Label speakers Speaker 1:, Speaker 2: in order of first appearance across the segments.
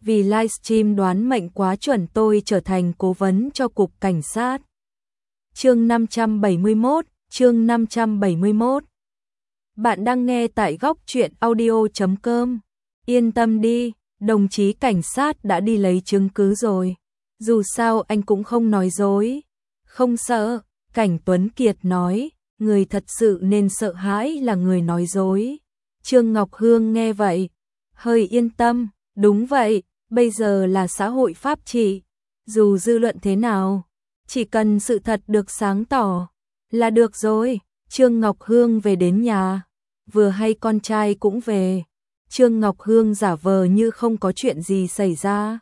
Speaker 1: vì livestream đoán mệnh quá chuẩn tôi trở thành cố vấn cho cục cảnh sát. Chương 571. Bạn đang nghe tại góc truyện audio.com. Yên tâm đi, đồng chí cảnh sát đã đi lấy chứng cứ rồi. Dù sao anh cũng không nói dối. Không sợ, Cảnh Tuấn Kiệt nói, người thật sự nên sợ hãi là người nói dối. Trương Ngọc Hương nghe vậy, hơi yên tâm, đúng vậy, bây giờ là xã hội pháp trị. Dù dư luận thế nào, chỉ cần sự thật được sáng tỏ là được rồi. Trương Ngọc Hương về đến nhà, vừa hay con trai cũng về. Trương Ngọc Hương giả vờ như không có chuyện gì xảy ra,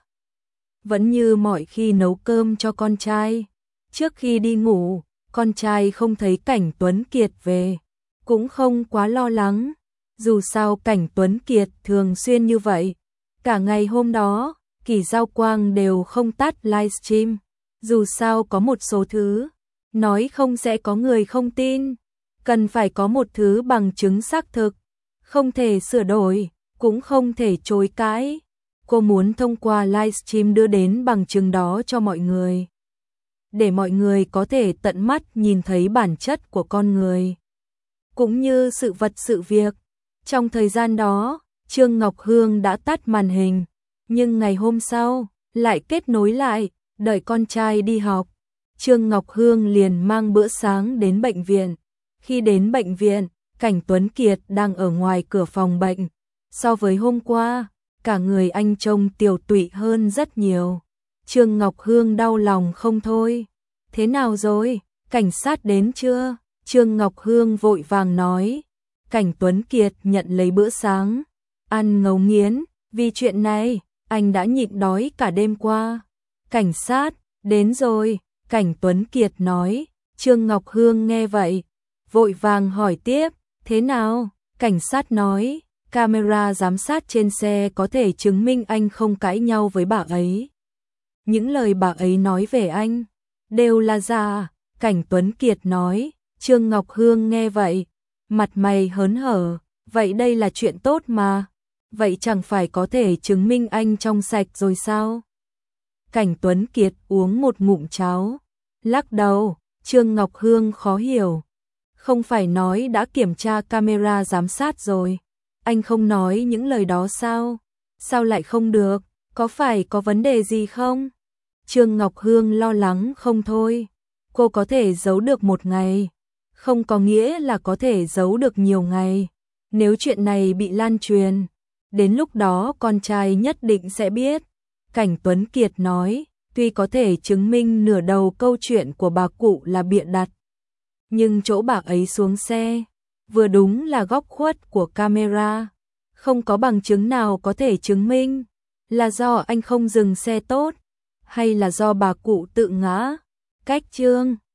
Speaker 1: vẫn như mọi khi nấu cơm cho con trai. Trước khi đi ngủ, con trai không thấy Cảnh Tuấn Kiệt về, cũng không quá lo lắng. Dù sao Cảnh Tuấn Kiệt thường xuyên như vậy. Cả ngày hôm đó, Kỳ Giao Quang đều không tắt livestream. Dù sao có một số thứ nói không sẽ có người không tin, cần phải có một thứ bằng chứng xác thực, không thể sửa đổi, cũng không thể chối cãi. Cô muốn thông qua livestream đưa đến bằng chứng đó cho mọi người, để mọi người có thể tận mắt nhìn thấy bản chất của con người, cũng như sự vật sự việc. Trong thời gian đó, Trương Ngọc Hương đã tắt màn hình, nhưng ngày hôm sau, lại kết nối lại, đợi con trai đi học. Trương Ngọc Hương liền mang bữa sáng đến bệnh viện. Khi đến bệnh viện, Cảnh Tuấn Kiệt đang ở ngoài cửa phòng bệnh. So với hôm qua, cả người anh trông tiều tụy hơn rất nhiều. Trương Ngọc Hương đau lòng không thôi. Thế nào rồi? Cảnh sát đến chưa? Trương Ngọc Hương vội vàng nói. Cảnh Tuấn Kiệt nhận lấy bữa sáng, ăn ngấu nghiến. Vì chuyện này, anh đã nhịn đói cả đêm qua. Cảnh sát, đến rồi. Cảnh Tuấn Kiệt nói. Trương Ngọc Hương nghe vậy, vội vàng hỏi tiếp. Thế nào? Cảnh sát nói. Camera giám sát trên xe có thể chứng minh anh không cãi nhau với bà ấy. Những lời bà ấy nói về anh đều là giả. Cảnh Tuấn Kiệt nói. Trương Ngọc Hương nghe vậy, mặt mày hớn hở. Vậy đây là chuyện tốt mà. Vậy chẳng phải có thể chứng minh anh trong sạch rồi sao? Cảnh Tuấn Kiệt uống một ngụm cháo, lắc đầu. Trương Ngọc Hương khó hiểu. Không phải nói đã kiểm tra camera giám sát rồi, anh không nói những lời đó sao? Sao lại không được? Có phải có vấn đề gì không? Trương Ngọc Hương lo lắng không thôi. Cô có thể giấu được một ngày, không có nghĩa là có thể giấu được nhiều ngày. Nếu chuyện này bị lan truyền, đến lúc đó con trai nhất định sẽ biết. Cảnh Tuấn Kiệt nói, tuy có thể chứng minh nửa đầu câu chuyện của bà cụ là bịa đặt, nhưng chỗ bà ấy xuống xe, vừa đúng là góc khuất của camera. Không có bằng chứng nào có thể chứng minh là do anh không dừng xe tốt, hay là do bà cụ tự ngã. Cách Trương